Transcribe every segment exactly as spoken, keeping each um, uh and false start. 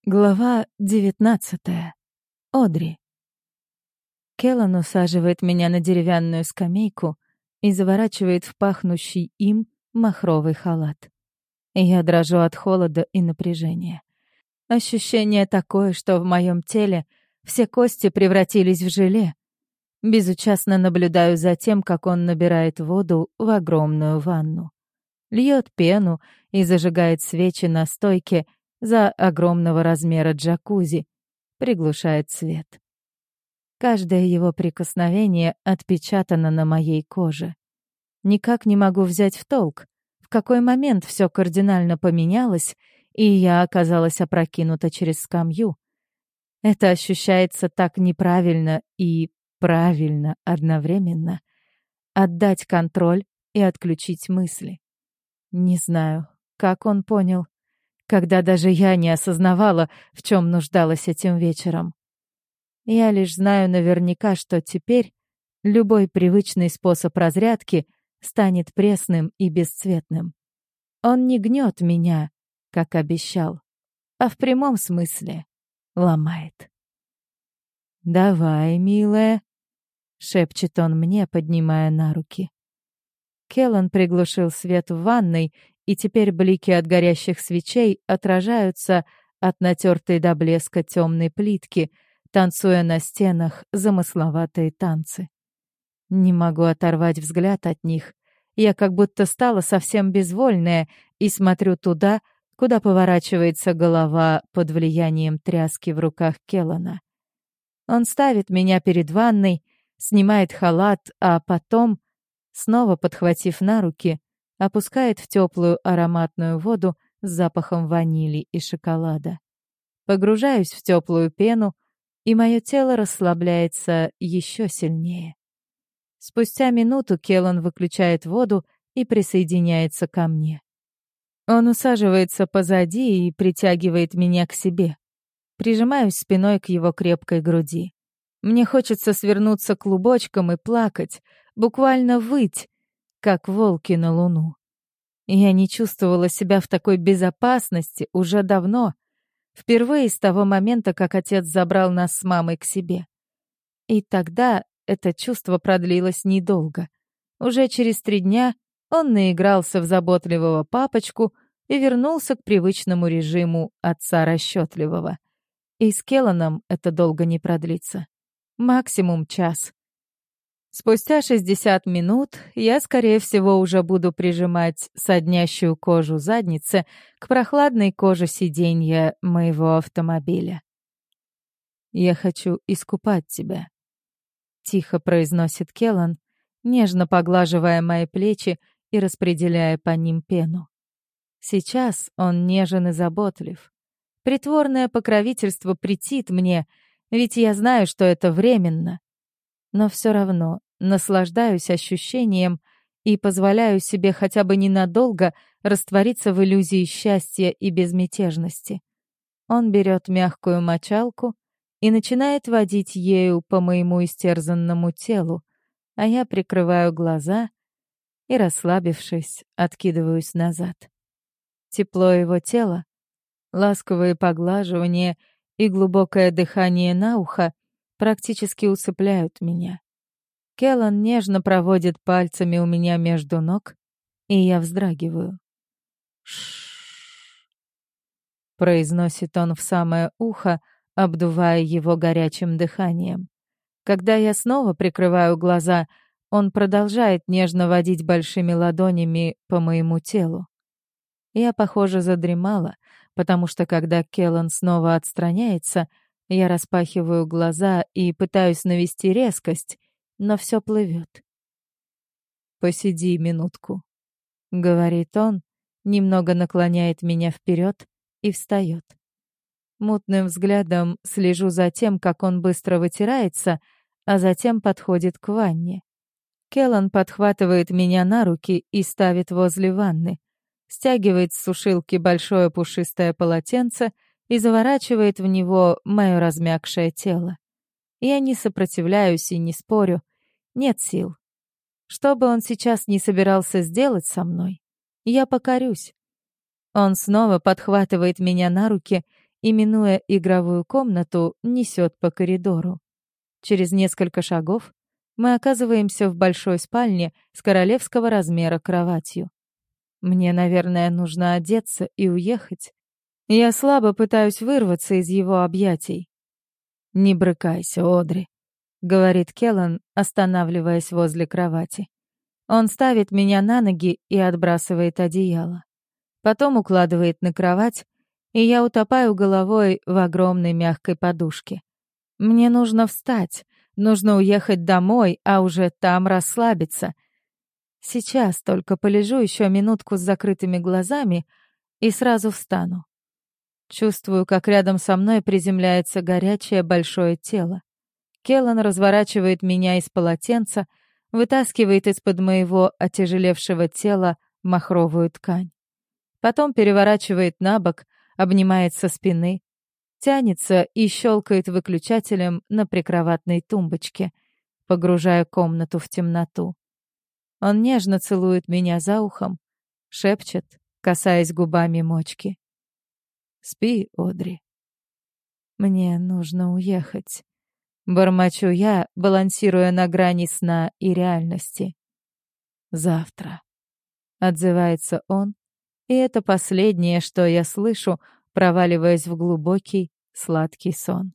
Глава девятнадцатая. Одри. Келлан усаживает меня на деревянную скамейку и заворачивает в пахнущий им махровый халат. Я дрожу от холода и напряжения. Ощущение такое, что в моем теле все кости превратились в желе. Безучастно наблюдаю за тем, как он набирает воду в огромную ванну. Льет пену и зажигает свечи на стойке за огромного размера джакузи, приглушает свет. Каждое его прикосновение отпечатано на моей коже. Никак не могу взять в толк, в какой момент все кардинально поменялось, и я оказалась опрокинута через скамью. Это ощущается так неправильно и правильно одновременно. Отдать контроль и отключить мысли. Не знаю, как он понял, когда даже я не осознавала, в чем нуждалась этим вечером. Я лишь знаю наверняка, что теперь любой привычный способ разрядки станет пресным и бесцветным. Он не гнет меня, как обещал, а в прямом смысле ломает. «Давай, милая», — шепчет он мне, поднимая на руки. Келлан приглушил свет в ванной, и теперь блики от горящих свечей отражаются от натертой до блеска темной плитки, танцуя на стенах замысловатые танцы. Не могу оторвать взгляд от них. Я как будто стала совсем безвольная и смотрю туда, куда поворачивается голова под влиянием тряски в руках Келлана. Он ставит меня перед ванной, снимает халат, а потом, снова подхватив на руки, опускает в теплую ароматную воду с запахом ванили и шоколада. Погружаюсь в теплую пену, и мое тело расслабляется еще сильнее. Спустя минуту Келлан выключает воду и присоединяется ко мне. Он усаживается позади и притягивает меня к себе. Прижимаюсь спиной к его крепкой груди. Мне хочется свернуться клубочком и плакать, буквально выть, как волки на луну. Я не чувствовала себя в такой безопасности уже давно, впервые с того момента, как отец забрал нас с мамой к себе. И тогда это чувство продлилось недолго. Уже через три дня он наигрался в заботливого папочку и вернулся к привычному режиму отца расчетливого. И с Келланом это долго не продлится. Максимум час. Спустя шестьдесят минут я, скорее всего, уже буду прижимать соднящую кожу задницы к прохладной коже сиденья моего автомобиля. «Я хочу искупать тебя», — тихо произносит Келлан, нежно поглаживая мои плечи и распределяя по ним пену. Сейчас он нежен и заботлив. Притворное покровительство претит мне, ведь я знаю, что это временно. Но все равно наслаждаюсь ощущением и позволяю себе хотя бы ненадолго раствориться в иллюзии счастья и безмятежности. Он берет мягкую мочалку и начинает водить ею по моему истерзанному телу, а я прикрываю глаза и, расслабившись, откидываюсь назад. Тепло его тела, ласковые поглаживания и глубокое дыхание на ухо практически усыпляют меня. Келлан нежно проводит пальцами у меня между ног, и я вздрагиваю. «Ш-ш-ш», произносит он в самое ухо, обдувая его горячим дыханием. Когда я снова прикрываю глаза, он продолжает нежно водить большими ладонями по моему телу. Я, похоже, задремала, потому что когда Келлан снова отстраняется, я распахиваю глаза и пытаюсь навести резкость, но все плывет. «Посиди минутку», — говорит он, немного наклоняет меня вперед и встает. Мутным взглядом слежу за тем, как он быстро вытирается, а затем подходит к ванне. Келлан подхватывает меня на руки и ставит возле ванны, стягивает с сушилки большое пушистое полотенце и заворачивает в него мое размякшее тело. Я не сопротивляюсь и не спорю. Нет сил. Что бы он сейчас ни собирался сделать со мной, я покорюсь. Он снова подхватывает меня на руки, и, минуя игровую комнату, несет по коридору. Через несколько шагов мы оказываемся в большой спальне с королевского размера кроватью. Мне, наверное, нужно одеться и уехать. Я слабо пытаюсь вырваться из его объятий. «Не брыкайся, Одри», — говорит Келлан, останавливаясь возле кровати. Он ставит меня на ноги и отбрасывает одеяло. Потом укладывает на кровать, и я утопаю головой в огромной мягкой подушке. Мне нужно встать, нужно уехать домой, а уже там расслабиться. Сейчас только полежу еще минутку с закрытыми глазами и сразу встану. Чувствую, как рядом со мной приземляется горячее большое тело. Келлан разворачивает меня из полотенца, вытаскивает из-под моего отяжелевшего тела махровую ткань. Потом переворачивает на бок, обнимает со спины, тянется и щелкает выключателем на прикроватной тумбочке, погружая комнату в темноту. Он нежно целует меня за ухом, шепчет, касаясь губами мочки. «Спи, Одри». «Мне нужно уехать», — бормочу я, балансируя на грани сна и реальности. «Завтра», — отзывается он, и это последнее, что я слышу, проваливаясь в глубокий, сладкий сон.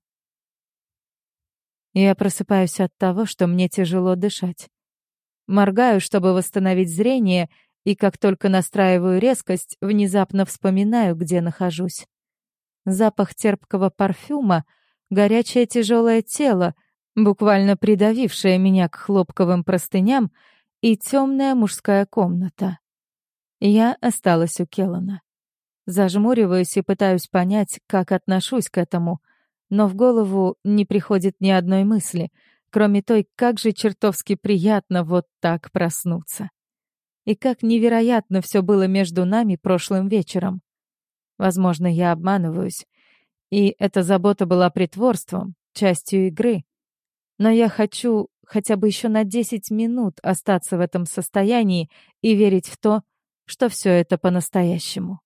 Я просыпаюсь от того, что мне тяжело дышать. Моргаю, чтобы восстановить зрение, и как только настраиваю резкость, внезапно вспоминаю, где нахожусь. Запах терпкого парфюма, горячее тяжелое тело, буквально придавившее меня к хлопковым простыням, и темная мужская комната. Я осталась у Келлана. Зажмуриваюсь и пытаюсь понять, как отношусь к этому, но в голову не приходит ни одной мысли, кроме той, как же чертовски приятно вот так проснуться. И как невероятно все было между нами прошлым вечером. Возможно, я обманываюсь, и эта забота была притворством, частью игры. Но я хочу хотя бы еще на десять минут остаться в этом состоянии и верить в то, что все это по-настоящему.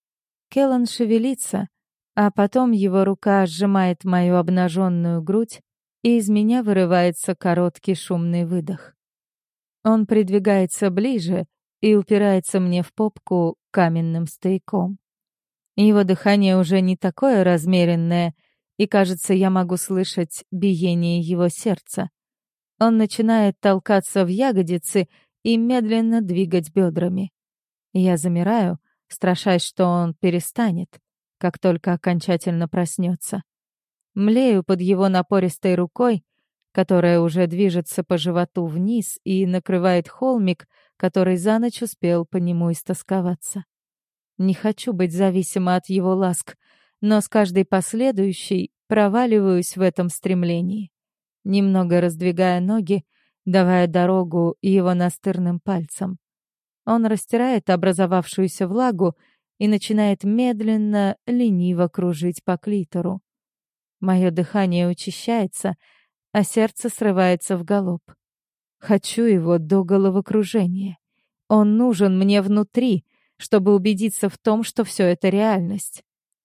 Келлан шевелится, а потом его рука сжимает мою обнаженную грудь, и из меня вырывается короткий шумный выдох. Он придвигается ближе и упирается мне в попку каменным стояком. Его дыхание уже не такое размеренное, и, кажется, я могу слышать биение его сердца. Он начинает толкаться в ягодицы и медленно двигать бедрами. Я замираю, страшась, что он перестанет, как только окончательно проснется. Млею под его напористой рукой, которая уже движется по животу вниз и накрывает холмик, который за ночь успел по нему истосковаться. Не хочу быть зависима от его ласк, но с каждой последующей проваливаюсь в этом стремлении, немного раздвигая ноги, давая дорогу его настырным пальцам. Он растирает образовавшуюся влагу и начинает медленно, лениво кружить по клитору. Мое дыхание учащается, а сердце срывается в галоп. Хочу его до головокружения. Он нужен мне внутри, чтобы убедиться в том, что все это реальность.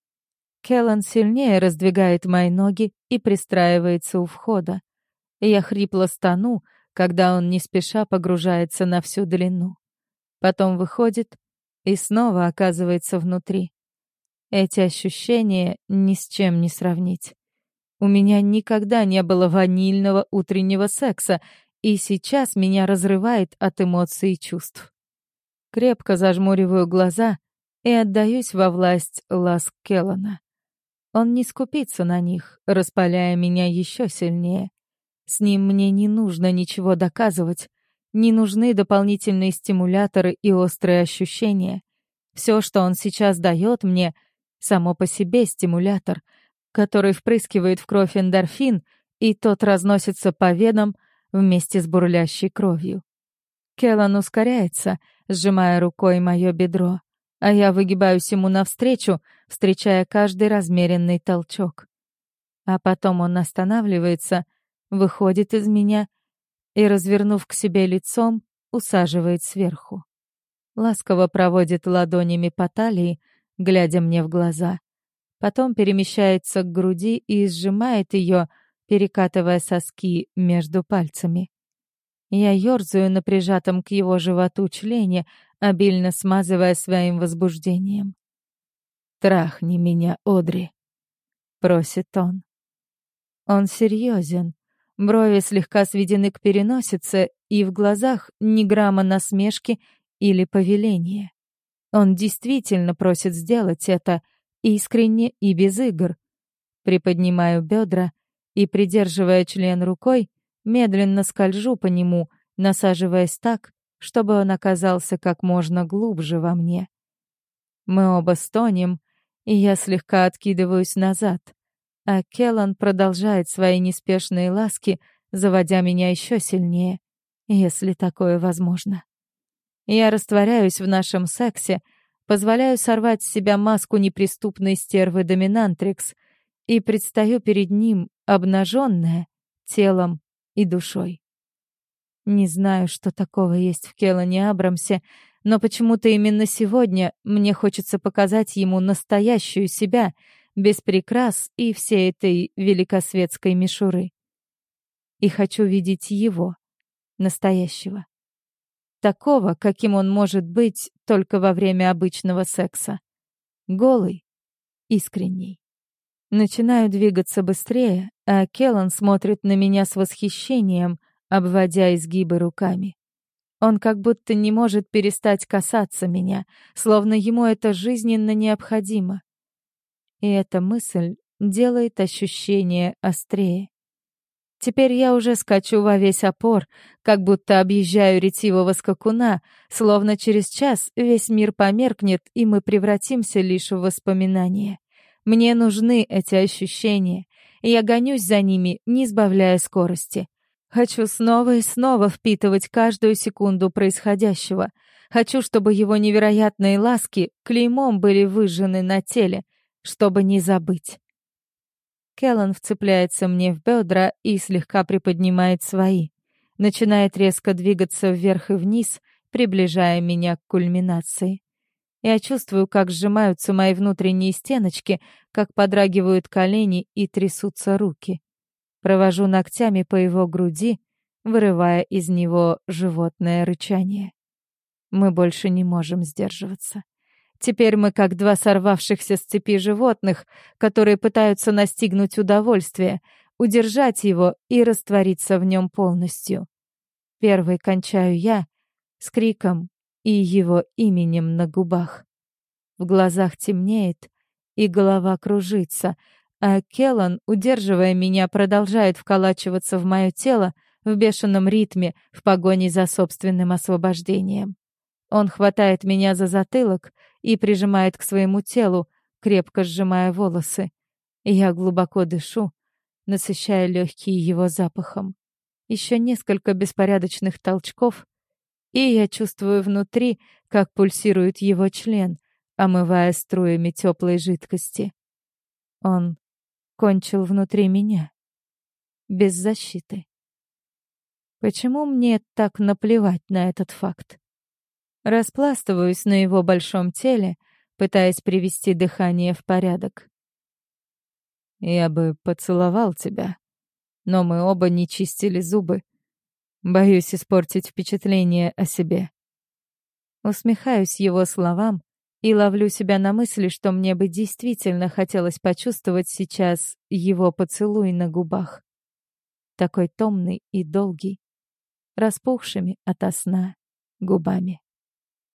Келлан сильнее раздвигает мои ноги и пристраивается у входа. Я хрипло стону, когда он не спеша погружается на всю длину. Потом выходит и снова оказывается внутри. Эти ощущения ни с чем не сравнить. У меня никогда не было ванильного утреннего секса, и сейчас меня разрывает от эмоций и чувств. Крепко зажмуриваю глаза и отдаюсь во власть ласк Келлана. Он не скупится на них, распаляя меня еще сильнее. С ним мне не нужно ничего доказывать, не нужны дополнительные стимуляторы и острые ощущения. Все, что он сейчас дает мне, само по себе стимулятор, который впрыскивает в кровь эндорфин, и тот разносится по венам вместе с бурлящей кровью. Келлан ускоряется, сжимая рукой мое бедро, а я выгибаюсь ему навстречу, встречая каждый размеренный толчок. А потом он останавливается, выходит из меня и, развернув к себе лицом, усаживает сверху. Ласково проводит ладонями по талии, глядя мне в глаза. потом перемещается к груди и сжимает ее, перекатывая соски между пальцами. Я ёрзаю на прижатом к его животу члене, обильно смазывая своим возбуждением. «Трахни меня, Одри», — просит он. Он серьезен, брови слегка сведены к переносице, и в глазах ни грамма насмешки или повеления. Он действительно просит сделать это искренне и без игр. Приподнимаю бедра и, придерживая член рукой, медленно скольжу по нему, насаживаясь так, чтобы он оказался как можно глубже во мне. Мы оба стонем, и я слегка откидываюсь назад, а Келлан продолжает свои неспешные ласки, заводя меня еще сильнее, если такое возможно. Я растворяюсь в нашем сексе, позволяю сорвать с себя маску неприступной стервы-доминантрикс и предстаю перед ним обнаженная телом и душой. Не знаю, что такого есть в Келлане Абрамсе, но почему-то именно сегодня мне хочется показать ему настоящую себя, без прикрас и всей этой великосветской мишуры. И хочу видеть его, настоящего. Такого, каким он может быть только во время обычного секса. Голый, искренний. Начинаю двигаться быстрее, а Келлан смотрит на меня с восхищением, обводя изгибы руками. Он как будто не может перестать касаться меня, словно ему это жизненно необходимо. И эта мысль делает ощущение острее. Теперь я уже скачу во весь опор, как будто объезжаю ретивого скакуна, словно через час весь мир померкнет, и мы превратимся лишь в воспоминания. Мне нужны эти ощущения, и я гонюсь за ними, не сбавляя скорости. Хочу снова и снова впитывать каждую секунду происходящего. Хочу, чтобы его невероятные ласки клеймом были выжжены на теле, чтобы не забыть. Келлан вцепляется мне в бедра и слегка приподнимает свои. Начинает резко двигаться вверх и вниз, приближая меня к кульминации. Я чувствую, как сжимаются мои внутренние стеночки, как подрагивают колени и трясутся руки. Провожу ногтями по его груди, вырывая из него животное рычание. Мы больше не можем сдерживаться. Теперь мы как два сорвавшихся с цепи животных, которые пытаются настигнуть удовольствие, удержать его и раствориться в нем полностью. Первой кончаю я с криком и его именем на губах. В глазах темнеет, и голова кружится, а Келлан, удерживая меня, продолжает вколачиваться в мое тело в бешеном ритме в погоне за собственным освобождением. Он хватает меня за затылок и прижимает к своему телу, крепко сжимая волосы. Я глубоко дышу, насыщая легкие его запахом. Еще несколько беспорядочных толчков, и я чувствую внутри, как пульсирует его член, омывая струями теплой жидкости. Он кончил внутри меня, без защиты. Почему мне так наплевать на этот факт? Распластываюсь на его большом теле, пытаясь привести дыхание в порядок. Я бы поцеловал тебя, но мы оба не чистили зубы. Боюсь испортить впечатление о себе. Усмехаюсь его словам и ловлю себя на мысли, что мне бы действительно хотелось почувствовать сейчас его поцелуй на губах. Такой томный и долгий, распухшими ото сна губами.